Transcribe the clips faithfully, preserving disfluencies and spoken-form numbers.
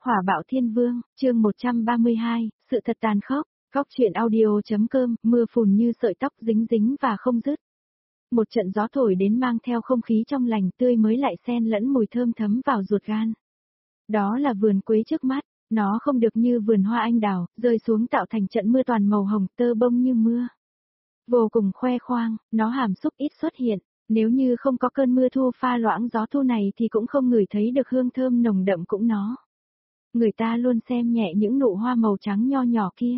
Hỏa bạo thiên vương, chương một trăm ba mươi hai, sự thật tàn khốc, góc truyện audio.com, mưa phùn như sợi tóc dính dính và không dứt. Một trận gió thổi đến mang theo không khí trong lành tươi mới lại xen lẫn mùi thơm thấm vào ruột gan. Đó là vườn quế trước mắt, nó không được như vườn hoa anh đào, rơi xuống tạo thành trận mưa toàn màu hồng tơ bông như mưa. Vô cùng khoe khoang, nó hàm xúc ít xuất hiện, nếu như không có cơn mưa thu pha loãng gió thu này thì cũng không ngửi thấy được hương thơm nồng đậm cũng nó. Người ta luôn xem nhẹ những nụ hoa màu trắng nho nhỏ kia.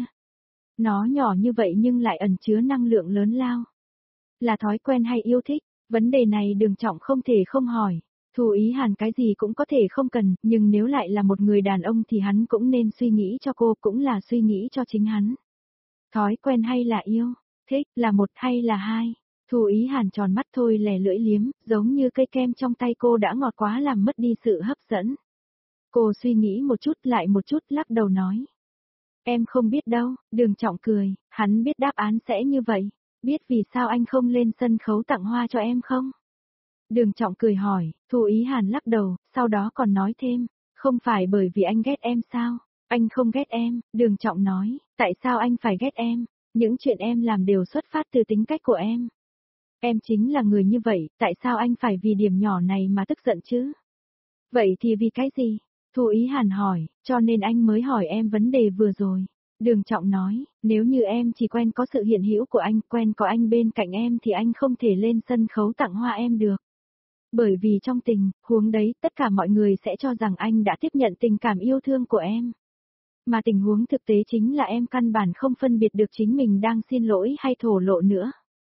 Nó nhỏ như vậy nhưng lại ẩn chứa năng lượng lớn lao. Là thói quen hay yêu thích, vấn đề này Đường Trọng không thể không hỏi. Thu Ý Hàn cái gì cũng có thể không cần, nhưng nếu lại là một người đàn ông thì hắn cũng nên suy nghĩ cho cô, cũng là suy nghĩ cho chính hắn. Thói quen hay là yêu, thích là một hay là hai. Thu Ý Hàn tròn mắt thôi lè lưỡi liếm, giống như cây kem trong tay cô đã ngọt quá làm mất đi sự hấp dẫn. Cô suy nghĩ một chút lại một chút lắc đầu nói. Em không biết đâu, Đường Trọng cười, hắn biết đáp án sẽ như vậy. Biết vì sao anh không lên sân khấu tặng hoa cho em không? Đường Trọng cười hỏi, Thu Ý Hàn lắc đầu, sau đó còn nói thêm, không phải bởi vì anh ghét em sao? Anh không ghét em, Đường Trọng nói, tại sao anh phải ghét em? Những chuyện em làm đều xuất phát từ tính cách của em. Em chính là người như vậy, tại sao anh phải vì điểm nhỏ này mà tức giận chứ? Vậy thì vì cái gì? Thu Ý Hàn hỏi, cho nên anh mới hỏi em vấn đề vừa rồi. Đường Trọng nói, nếu như em chỉ quen có sự hiện hữu của anh, quen có anh bên cạnh em thì anh không thể lên sân khấu tặng hoa em được. Bởi vì trong tình huống đấy, tất cả mọi người sẽ cho rằng anh đã tiếp nhận tình cảm yêu thương của em. Mà tình huống thực tế chính là em căn bản không phân biệt được chính mình đang xin lỗi hay thổ lộ nữa.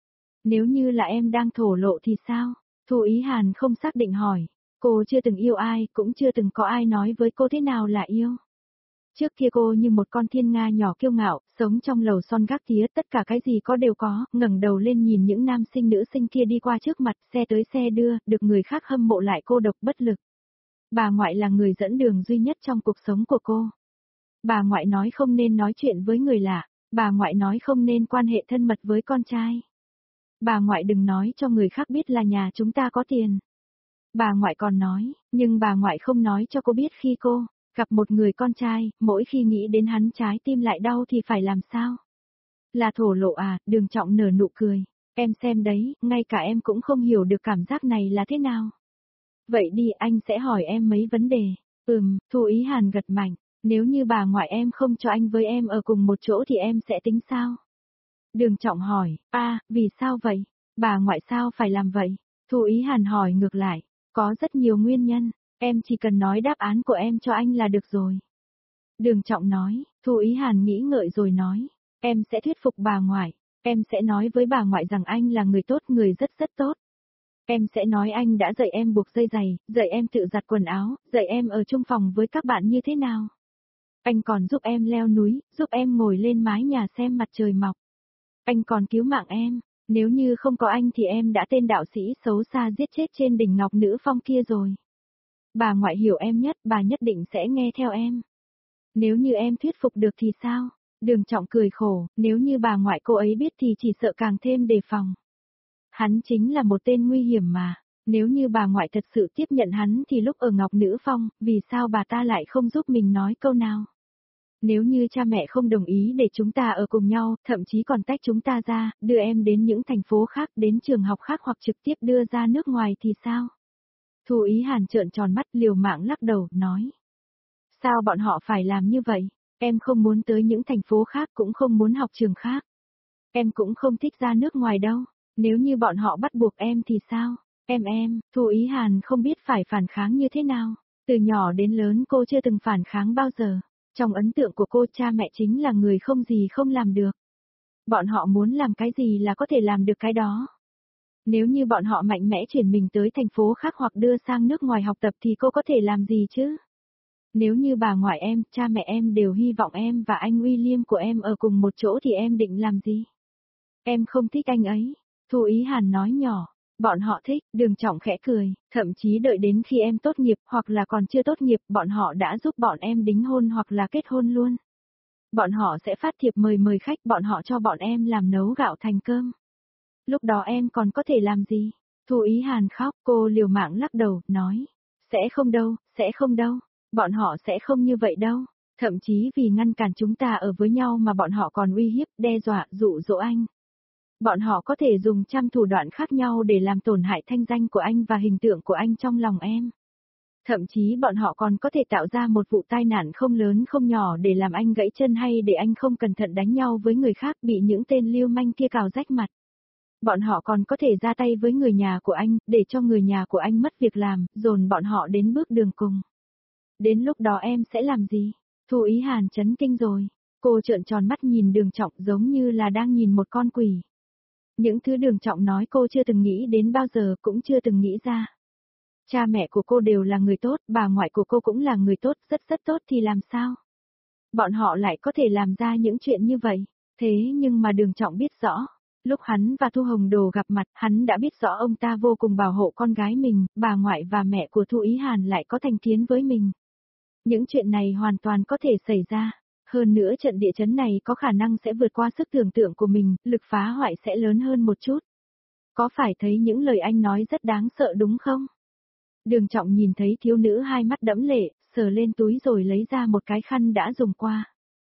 Nếu như là em đang thổ lộ thì sao? Thu Ý Hàn không xác định hỏi. Cô chưa từng yêu ai, cũng chưa từng có ai nói với cô thế nào là yêu. Trước kia cô như một con thiên nga nhỏ kiêu ngạo, sống trong lầu son gác tía, tất cả cái gì có đều có, ngẩng đầu lên nhìn những nam sinh nữ sinh kia đi qua trước mặt, xe tới xe đưa, được người khác hâm mộ lại cô độc bất lực. Bà ngoại là người dẫn đường duy nhất trong cuộc sống của cô. Bà ngoại nói không nên nói chuyện với người lạ, bà ngoại nói không nên quan hệ thân mật với con trai. Bà ngoại đừng nói cho người khác biết là nhà chúng ta có tiền. Bà ngoại còn nói, nhưng bà ngoại không nói cho cô biết khi cô gặp một người con trai, mỗi khi nghĩ đến hắn trái tim lại đau thì phải làm sao? Là thổ lộ à? Đường Trọng nở nụ cười. Em xem đấy, ngay cả em cũng không hiểu được cảm giác này là thế nào. Vậy đi, anh sẽ hỏi em mấy vấn đề. Ừm, Thu Ý Hàn gật mạnh. Nếu như bà ngoại em không cho anh với em ở cùng một chỗ thì em sẽ tính sao? Đường Trọng hỏi, a, à, vì sao vậy? Bà ngoại sao phải làm vậy? Thu Ý Hàn hỏi ngược lại. Có rất nhiều nguyên nhân, em chỉ cần nói đáp án của em cho anh là được rồi. Đường Trọng nói, Thu Ý Hàn nghĩ ngợi rồi nói, em sẽ thuyết phục bà ngoại, em sẽ nói với bà ngoại rằng anh là người tốt, người rất rất tốt. Em sẽ nói anh đã dạy em buộc dây giày, dạy em tự giặt quần áo, dạy em ở chung phòng với các bạn như thế nào. Anh còn giúp em leo núi, giúp em ngồi lên mái nhà xem mặt trời mọc. Anh còn cứu mạng em. Nếu như không có anh thì em đã tên đạo sĩ xấu xa giết chết trên đỉnh Ngọc Nữ Phong kia rồi. Bà ngoại hiểu em nhất, bà nhất định sẽ nghe theo em. Nếu như em thuyết phục được thì sao? Đường Trọng cười khổ, nếu như bà ngoại cô ấy biết thì chỉ sợ càng thêm đề phòng. Hắn chính là một tên nguy hiểm mà. Nếu như bà ngoại thật sự tiếp nhận hắn thì lúc ở Ngọc Nữ Phong, vì sao bà ta lại không giúp mình nói câu nào? Nếu như cha mẹ không đồng ý để chúng ta ở cùng nhau, thậm chí còn tách chúng ta ra, đưa em đến những thành phố khác, đến trường học khác hoặc trực tiếp đưa ra nước ngoài thì sao? Thu Ý Hàn trợn tròn mắt liều mạng lắc đầu, nói. Sao bọn họ phải làm như vậy? Em không muốn tới những thành phố khác cũng không muốn học trường khác. Em cũng không thích ra nước ngoài đâu. Nếu như bọn họ bắt buộc em thì sao? Em em, Thu Ý Hàn không biết phải phản kháng như thế nào. Từ nhỏ đến lớn cô chưa từng phản kháng bao giờ. Trong ấn tượng của cô cha mẹ chính là người không gì không làm được. Bọn họ muốn làm cái gì là có thể làm được cái đó. Nếu như bọn họ mạnh mẽ chuyển mình tới thành phố khác hoặc đưa sang nước ngoài học tập thì cô có thể làm gì chứ? Nếu như bà ngoại em, cha mẹ em đều hy vọng em và anh William của em ở cùng một chỗ thì em định làm gì? Em không thích anh ấy. Thu Ý Hàn nói nhỏ. Bọn họ thích, Đường Trọng khẽ cười, thậm chí đợi đến khi em tốt nghiệp hoặc là còn chưa tốt nghiệp, bọn họ đã giúp bọn em đính hôn hoặc là kết hôn luôn. Bọn họ sẽ phát thiệp mời mời khách, bọn họ cho bọn em làm nấu gạo thành cơm. Lúc đó em còn có thể làm gì? Thu Ý Hàn khóc, cô liều mạng lắc đầu, nói. Sẽ không đâu, sẽ không đâu. Bọn họ sẽ không như vậy đâu. Thậm chí vì ngăn cản chúng ta ở với nhau mà bọn họ còn uy hiếp, đe dọa, dụ dỗ anh. Bọn họ có thể dùng trăm thủ đoạn khác nhau để làm tổn hại thanh danh của anh và hình tượng của anh trong lòng em. Thậm chí bọn họ còn có thể tạo ra một vụ tai nạn không lớn không nhỏ để làm anh gãy chân hay để anh không cẩn thận đánh nhau với người khác bị những tên lưu manh kia cào rách mặt. Bọn họ còn có thể ra tay với người nhà của anh, để cho người nhà của anh mất việc làm, dồn bọn họ đến bước đường cùng. Đến lúc đó em sẽ làm gì? Thu Ý Hàn chấn kinh rồi. Cô trợn tròn mắt nhìn Đường Trọng giống như là đang nhìn một con quỷ. Những thứ Đường Trọng nói cô chưa từng nghĩ đến bao giờ cũng chưa từng nghĩ ra. Cha mẹ của cô đều là người tốt, bà ngoại của cô cũng là người tốt, rất rất tốt thì làm sao? Bọn họ lại có thể làm ra những chuyện như vậy. Thế nhưng mà Đường Trọng biết rõ. Lúc hắn và Thu Hồng Đồ gặp mặt, hắn đã biết rõ ông ta vô cùng bảo hộ con gái mình, bà ngoại và mẹ của Thu Ý Hàn lại có thành kiến với mình. Những chuyện này hoàn toàn có thể xảy ra. Hơn nữa trận địa chấn này có khả năng sẽ vượt qua sức tưởng tượng của mình, lực phá hoại sẽ lớn hơn một chút. Có phải thấy những lời anh nói rất đáng sợ đúng không? Đường Trọng nhìn thấy thiếu nữ hai mắt đẫm lệ, sờ lên túi rồi lấy ra một cái khăn đã dùng qua.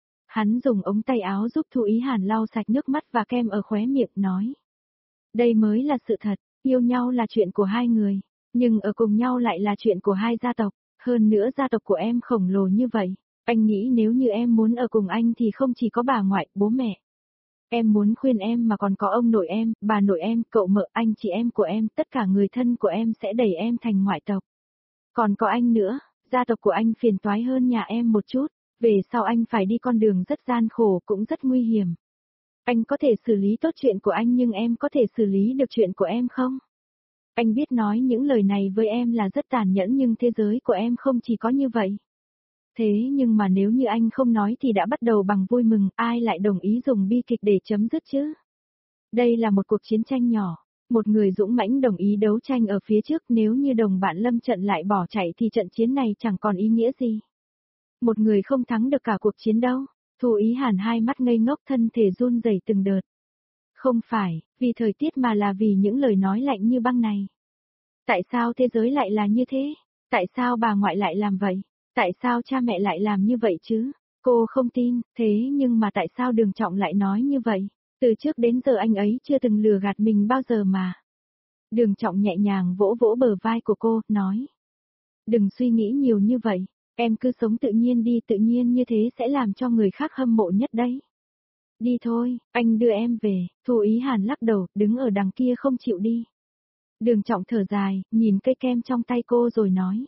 Hắn dùng ống tay áo giúp Thu Ý Hàn lau sạch nước mắt và kem ở khóe miệng nói. Đây mới là sự thật, yêu nhau là chuyện của hai người, nhưng ở cùng nhau lại là chuyện của hai gia tộc, hơn nữa gia tộc của em khổng lồ như vậy. Anh nghĩ nếu như em muốn ở cùng anh thì không chỉ có bà ngoại, bố mẹ. Em muốn khuyên em mà còn có ông nội em, bà nội em, cậu mợ, anh chị em của em, tất cả người thân của em sẽ đẩy em thành ngoại tộc. Còn có anh nữa, gia tộc của anh phiền toái hơn nhà em một chút, về sau anh phải đi con đường rất gian khổ cũng rất nguy hiểm. Anh có thể xử lý tốt chuyện của anh nhưng em có thể xử lý được chuyện của em không? Anh biết nói những lời này với em là rất tàn nhẫn nhưng thế giới của em không chỉ có như vậy. Thế nhưng mà nếu như anh không nói thì đã bắt đầu bằng vui mừng, ai lại đồng ý dùng bi kịch để chấm dứt chứ? Đây là một cuộc chiến tranh nhỏ, một người dũng mãnh đồng ý đấu tranh ở phía trước, nếu như đồng bạn lâm trận lại bỏ chạy thì trận chiến này chẳng còn ý nghĩa gì. Một người không thắng được cả cuộc chiến đâu. Thu Ý Hàn hai mắt ngây ngốc, thân thể run rẩy từng đợt. Không phải, vì thời tiết mà là vì những lời nói lạnh như băng này. Tại sao thế giới lại là như thế? Tại sao bà ngoại lại làm vậy? Tại sao cha mẹ lại làm như vậy chứ? Cô không tin, thế nhưng mà tại sao Đường Trọng lại nói như vậy? Từ trước đến giờ anh ấy chưa từng lừa gạt mình bao giờ mà. Đường Trọng nhẹ nhàng vỗ vỗ bờ vai của cô, nói. Đừng suy nghĩ nhiều như vậy, em cứ sống tự nhiên đi, tự nhiên như thế sẽ làm cho người khác hâm mộ nhất đấy. Đi thôi, anh đưa em về. Thu Ý Hàn lắc đầu, đứng ở đằng kia không chịu đi. Đường Trọng thở dài, nhìn cây kem trong tay cô rồi nói.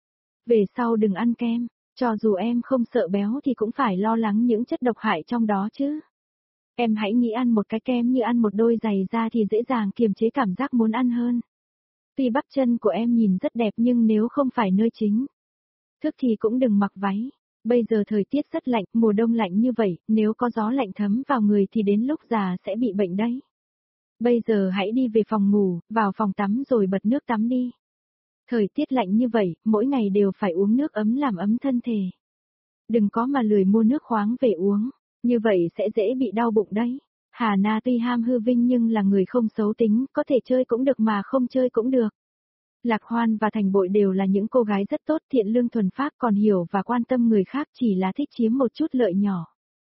Về sau đừng ăn kem, cho dù em không sợ béo thì cũng phải lo lắng những chất độc hại trong đó chứ. Em hãy nghĩ ăn một cái kem như ăn một đôi giày da thì dễ dàng kiềm chế cảm giác muốn ăn hơn. Tuy bắp chân của em nhìn rất đẹp nhưng nếu không phải nơi chính thức thì cũng đừng mặc váy. Bây giờ thời tiết rất lạnh, mùa đông lạnh như vậy, nếu có gió lạnh thấm vào người thì đến lúc già sẽ bị bệnh đấy. Bây giờ hãy đi về phòng ngủ, vào phòng tắm rồi bật nước tắm đi. Thời tiết lạnh như vậy, mỗi ngày đều phải uống nước ấm làm ấm thân thể. Đừng có mà lười mua nước khoáng về uống, như vậy sẽ dễ bị đau bụng đấy. Hà Na tuy ham hư vinh nhưng là người không xấu tính, có thể chơi cũng được mà không chơi cũng được. Lạc Hoan và Thành Bội đều là những cô gái rất tốt, thiện lương thuần phác, còn hiểu và quan tâm người khác, chỉ là thích chiếm một chút lợi nhỏ.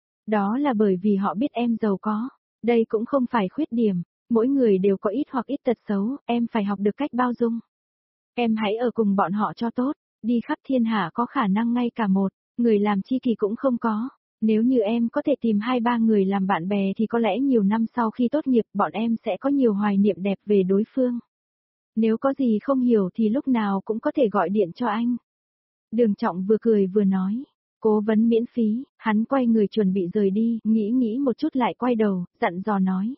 Đó là bởi vì họ biết em giàu có. Đây cũng không phải khuyết điểm, mỗi người đều có ít hoặc ít tật xấu, em phải học được cách bao dung. Em hãy ở cùng bọn họ cho tốt, đi khắp thiên hạ có khả năng ngay cả một người làm chi kỷ cũng không có. Nếu như em có thể tìm hai ba người làm bạn bè thì có lẽ nhiều năm sau khi tốt nghiệp bọn em sẽ có nhiều hoài niệm đẹp về đối phương. Nếu có gì không hiểu thì lúc nào cũng có thể gọi điện cho anh. Đường Trọng vừa cười vừa nói. Cố vấn miễn phí, hắn quay người chuẩn bị rời đi, nghĩ nghĩ một chút lại quay đầu, dặn dò nói.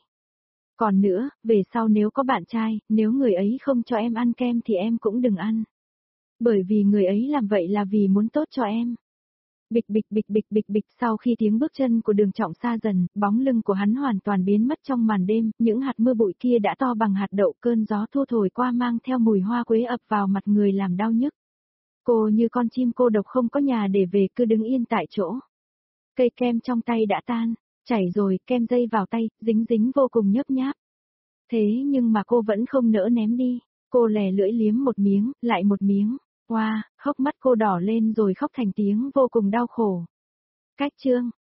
Còn nữa, về sau nếu có bạn trai, nếu người ấy không cho em ăn kem thì em cũng đừng ăn. Bởi vì người ấy làm vậy là vì muốn tốt cho em. Bịch bịch bịch bịch bịch bịch, sau khi tiếng bước chân của Đường Trọng xa dần, bóng lưng của hắn hoàn toàn biến mất trong màn đêm, những hạt mưa bụi kia đã to bằng hạt đậu, cơn gió thu thổi qua mang theo mùi hoa quế ập vào mặt người làm đau nhức. Cô như con chim cô độc không có nhà để về, cứ đứng yên tại chỗ. Cây kem trong tay đã tan, chảy rồi, kem dây vào tay, dính dính vô cùng nhớp nháp. Thế nhưng mà cô vẫn không nỡ ném đi, cô lè lưỡi liếm một miếng, lại một miếng. Oa, hốc mắt cô đỏ lên rồi khóc thành tiếng vô cùng đau khổ. Cách chương